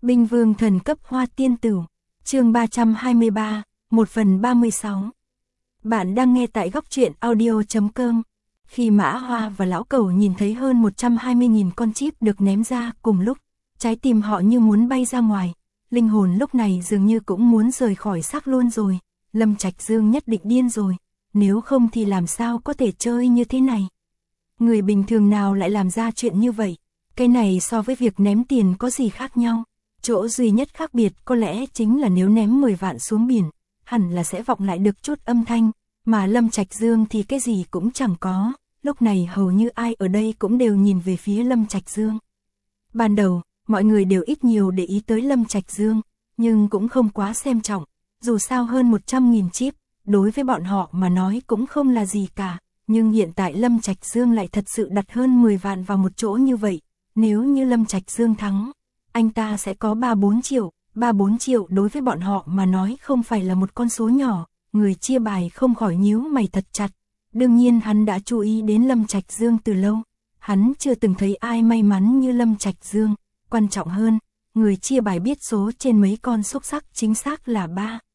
Binh vương thần cấp hoa tiên tử, chương 323, 1/36. Bạn đang nghe tại góc truyện audio.com. Khi Mã Hoa và Lão Cẩu nhìn thấy hơn 120.000 con chip được ném ra cùng lúc, trái tim họ như muốn bay ra ngoài, linh hồn lúc này dường như cũng muốn rời khỏi xác luôn rồi. Lâm Trạch Dương nhất định điên rồi, nếu không thì làm sao có thể chơi như thế này. Người bình thường nào lại làm ra chuyện như vậy, cái này so với việc ném tiền có gì khác nhau. Chỗ duy nhất khác biệt có lẽ chính là nếu ném 10 vạn xuống biển, hẳn là sẽ vọng lại được chút âm thanh, mà Lâm Trạch Dương thì cái gì cũng chẳng có. Lúc này hầu như ai ở đây cũng đều nhìn về phía Lâm Trạch Dương. Ban đầu, mọi người đều ít nhiều để ý tới Lâm Trạch Dương, nhưng cũng không quá xem trọng, dù sao hơn 100.000 chip, đối với bọn họ mà nói cũng không là gì cả, nhưng hiện tại Lâm Trạch Dương lại thật sự đặt hơn 10 vạn vào một chỗ như vậy, nếu như Lâm Trạch Dương thắng, anh ta sẽ có 3-4 triệu, 3-4 triệu đối với bọn họ mà nói không phải là một con số nhỏ. Người chia bài không khỏi nhíu mày thật chặt. Đương nhiên hắn đã chú ý đến Lâm Trạch Dương từ lâu, hắn chưa từng thấy ai may mắn như Lâm Trạch Dương. Quan trọng hơn, người chia bài biết số trên mấy con xúc xắc chính xác là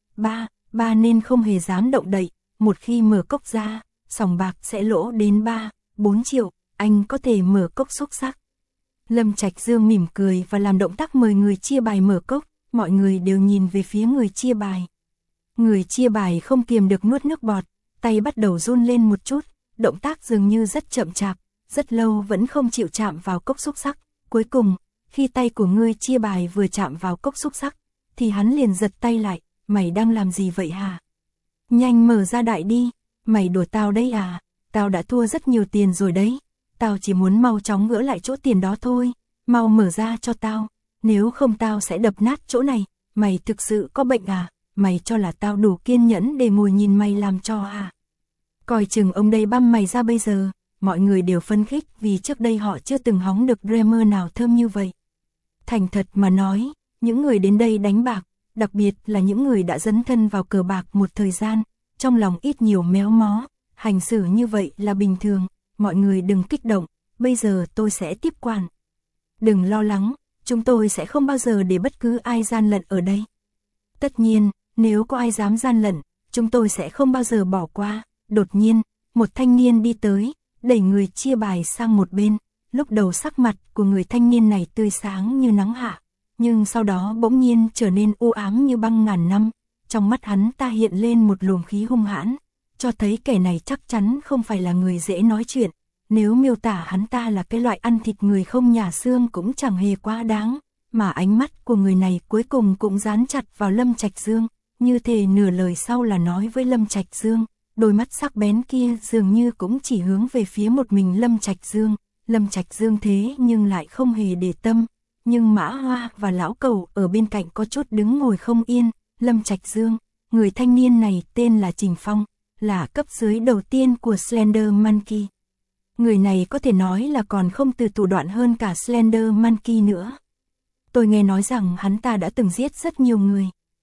3 nên không hề dám động đậy. Một khi mở cốc ra, sòng bạc sẽ lỗ đến 3-4 triệu, anh có thể mở cốc xúc xắc. Lâm Trạch Dương mỉm cười và làm động tác mời người chia bài mở cốc, mọi người đều nhìn về phía người chia bài. Người chia bài không kiềm được nuốt nước bọt, tay bắt đầu run lên một chút, động tác dường như rất chậm chạp, rất lâu vẫn không chịu chạm vào cốc xúc xắc. Cuối cùng, khi tay của người chia bài vừa chạm vào cốc xúc xắc, thì hắn liền giật tay lại, mày đang làm gì vậy hả? Nhanh mở ra đại đi, mày đùa tao đấy à, tao đã thua rất nhiều tiền rồi đấy, tao chỉ muốn mau chóng gỡ lại chỗ tiền đó thôi, mau mở ra cho tao, nếu không tao sẽ đập nát chỗ này, mày thực sự có bệnh à? Mày cho là tao đủ kiên nhẫn để ngồi nhìn mày làm trò à? Coi chừng ông đây băm mày ra bây giờ. Mọi người đều phấn khích vì trước đây họ chưa từng hóng được dreamer nào thơm như vậy. Thành thật mà nói, những người đến đây đánh bạc, đặc biệt là những người đã dấn thân vào cờ bạc một thời gian, trong lòng ít nhiều méo mó, hành xử như vậy là bình thường. Mọi người đừng kích động, bây giờ tôi sẽ tiếp quản. Đừng lo lắng, chúng tôi sẽ không bao giờ để bất cứ ai gian lận ở đây. Tất nhiên, nếu có ai dám gian lận, chúng tôi sẽ không bao giờ bỏ qua. Đột nhiên, một thanh niên đi tới, đẩy người chia bài sang một bên. Lúc đầu sắc mặt của người thanh niên này tươi sáng như nắng hạ, nhưng sau đó bỗng nhiên trở nên u ám như băng ngàn năm. Trong mắt hắn ta hiện lên một luồng khí hung hãn, cho thấy kẻ này chắc chắn không phải là người dễ nói chuyện. Nếu miêu tả hắn ta là cái loại ăn thịt người không nhả xương cũng chẳng hề quá đáng, mà ánh mắt của người này cuối cùng cũng dán chặt vào Lâm Trạch Dương, như thể nửa lời sau là nói với Lâm Trạch Dương. Đôi mắt sắc bén kia dường như cũng chỉ hướng về phía một mình Lâm Trạch Dương. Lâm Trạch Dương thế nhưng lại không hề để tâm, nhưng Mã Hoa và Lão Cẩu ở bên cạnh có chút đứng ngồi không yên. Lâm Trạch Dương, người thanh niên này tên là Trình Phong, là cấp dưới đầu tiên của Slender Monkey. Người này có thể nói là còn không từ thủ đoạn hơn cả Slender Monkey nữa. Tôi nghe nói rằng hắn ta đã từng giết rất nhiều người.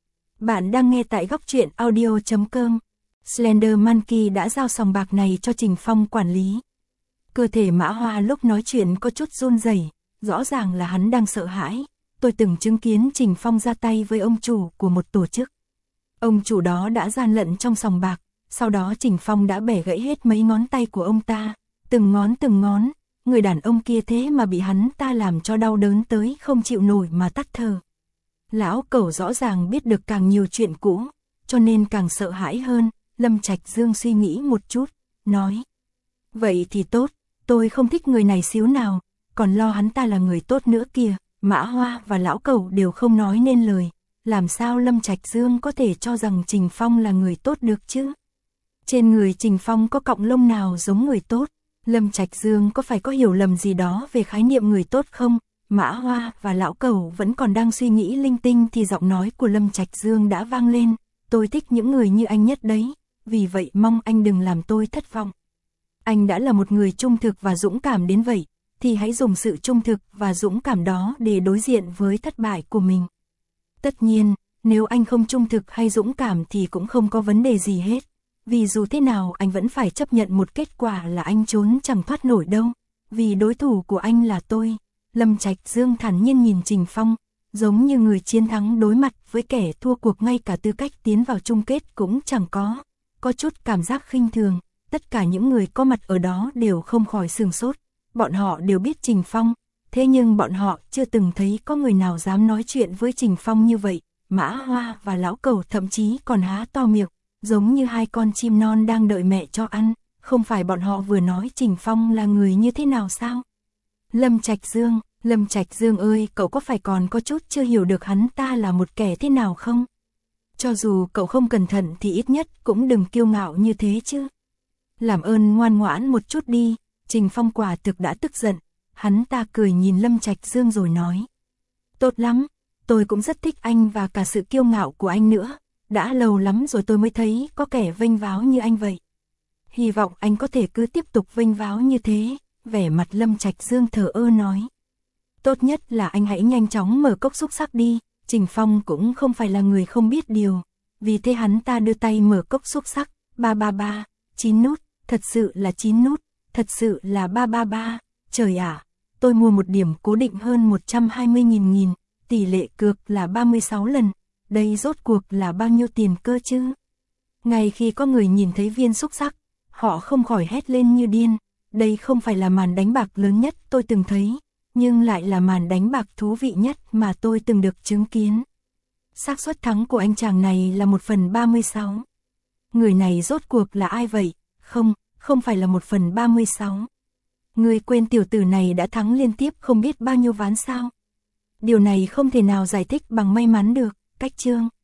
Bạn đang nghe tại góc truyện audio.com. Slender Monkey đã giao sòng bạc này cho Trình Phong quản lý. Cơ thể Mã Hoa lúc nói chuyện có chút run rẩy, rõ ràng là hắn đang sợ hãi. Tôi từng chứng kiến Trình Phong ra tay với ông chủ của một tổ chức. Ông chủ đó đã gian lận trong sòng bạc, sau đó Trình Phong đã bẻ gãy hết mấy ngón tay của ông ta, từng ngón, người đàn ông kia thế mà bị hắn ta làm cho đau đớn tới không chịu nổi mà tắt thở. Lão Cẩu rõ ràng biết được càng nhiều chuyện cũ, cho nên càng sợ hãi hơn. Lâm Trạch Dương suy nghĩ một chút, nói: vậy thì tốt, tôi không thích người này xíu nào, còn lo hắn ta là người tốt nữa kìa. Mã Hoa và Lão Cẩu đều không nói nên lời, làm sao Lâm Trạch Dương có thể cho rằng Trình Phong là người tốt được chứ? Trên người Trình Phong có cọng lông nào giống người tốt? Lâm Trạch Dương có phải có hiểu lầm gì đó về khái niệm người tốt không? Mã Hoa và Lão Cẩu vẫn còn đang suy nghĩ linh tinh thì giọng nói của Lâm Trạch Dương đã vang lên: tôi thích những người như anh nhất đấy, vì vậy mong anh đừng làm tôi thất vọng. Anh đã là một người trung thực và dũng cảm đến vậy, thì hãy dùng sự trung thực và dũng cảm đó để đối diện với thất bại của mình. Tất nhiên, nếu anh không trung thực hay dũng cảm thì cũng không có vấn đề gì hết, vì dù thế nào anh vẫn phải chấp nhận một kết quả là anh trốn chẳng thoát nổi đâu, vì đối thủ của anh là tôi. Lâm Trạch Dương thản nhiên nhìn Trình Phong, giống như người chiến thắng đối mặt với kẻ thua cuộc ngay cả tư cách tiến vào chung kết cũng chẳng có chút cảm giác khinh thường, tất cả những người có mặt ở đó đều không khỏi sửng sốt, bọn họ đều biết Trình Phong, thế nhưng bọn họ chưa từng thấy có người nào dám nói chuyện với Trình Phong như vậy, Mã Hoa và Lão Cẩu thậm chí còn há to miệng, giống như hai con chim non đang đợi mẹ cho ăn, không phải bọn họ vừa nói Trình Phong là người như thế nào sao? Lâm Trạch Dương ơi, cậu có phải còn có chút chưa hiểu được hắn ta là một kẻ thế nào không? Cho dù cậu không cẩn thận thì ít nhất cũng đừng kiêu ngạo như thế chứ. Làm ơn ngoan ngoãn một chút đi, Trình Phong quả thực đã tức giận, hắn ta cười nhìn Lâm Trạch Dương rồi nói. Tốt lắm, tôi cũng rất thích anh và cả sự kiêu ngạo của anh nữa, đã lâu lắm rồi tôi mới thấy có kẻ vênh váo như anh vậy. Hy vọng anh có thể cứ tiếp tục vênh váo như thế, vẻ mặt Lâm Trạch Dương thờ ơ nói. Tốt nhất là anh hãy nhanh chóng mở cốc xúc xắc đi, Trình Phong cũng không phải là người không biết điều, vì thế hắn ta đưa tay mở cốc xúc xắc, 333, 9 nút, thật sự là 9 nút, thật sự là 333, trời ạ, tôi mua một điểm cố định hơn 120.000, tỷ lệ cược là 36 lần, đây rốt cuộc là bao nhiêu tiền cơ chứ? Ngay khi có người nhìn thấy viên xúc xắc, họ không khỏi hét lên như điên, đây không phải là màn đánh bạc lớn nhất tôi từng thấy, nhưng lại là màn đánh bạc thú vị nhất mà tôi từng được chứng kiến. Xác suất thắng của anh chàng này là 1/36. Người này rốt cuộc là ai vậy? Không phải là 1/36. Người quên tiểu tử này đã thắng liên tiếp không biết bao nhiêu ván sao? Điều này không thể nào giải thích bằng may mắn được, cách chương.